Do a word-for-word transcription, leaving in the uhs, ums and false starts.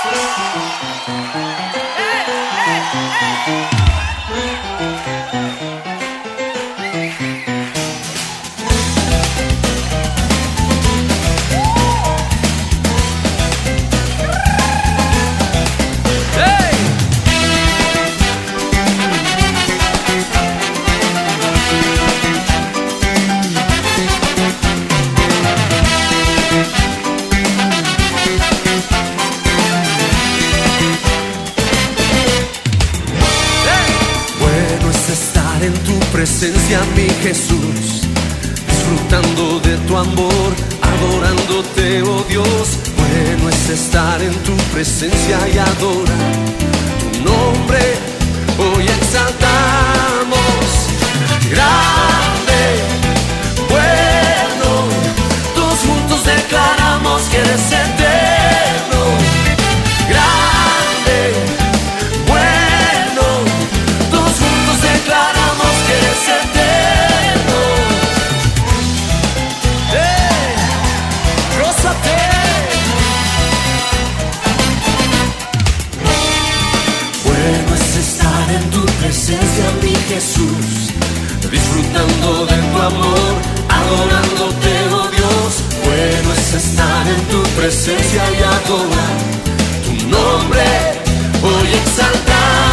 En tu presencia, mi Jesús, disfrutando de tu amor, adorándote, oh Dios. Bueno es estar en tu presencia y adorar tu nombre. Hoy exaltamos, grande, bueno, todos juntos declaramos que eres eterno, grande, bueno, todos juntos declaramos que eres eterno. ¡Hey! ¡Gózate! Bueno es estar en tu presencia, mi Jesús, disfrutando de tu amor, adorándote, oh Dios. Bueno es estar en tu presencia y adorar tu nombre. Hoy exaltar.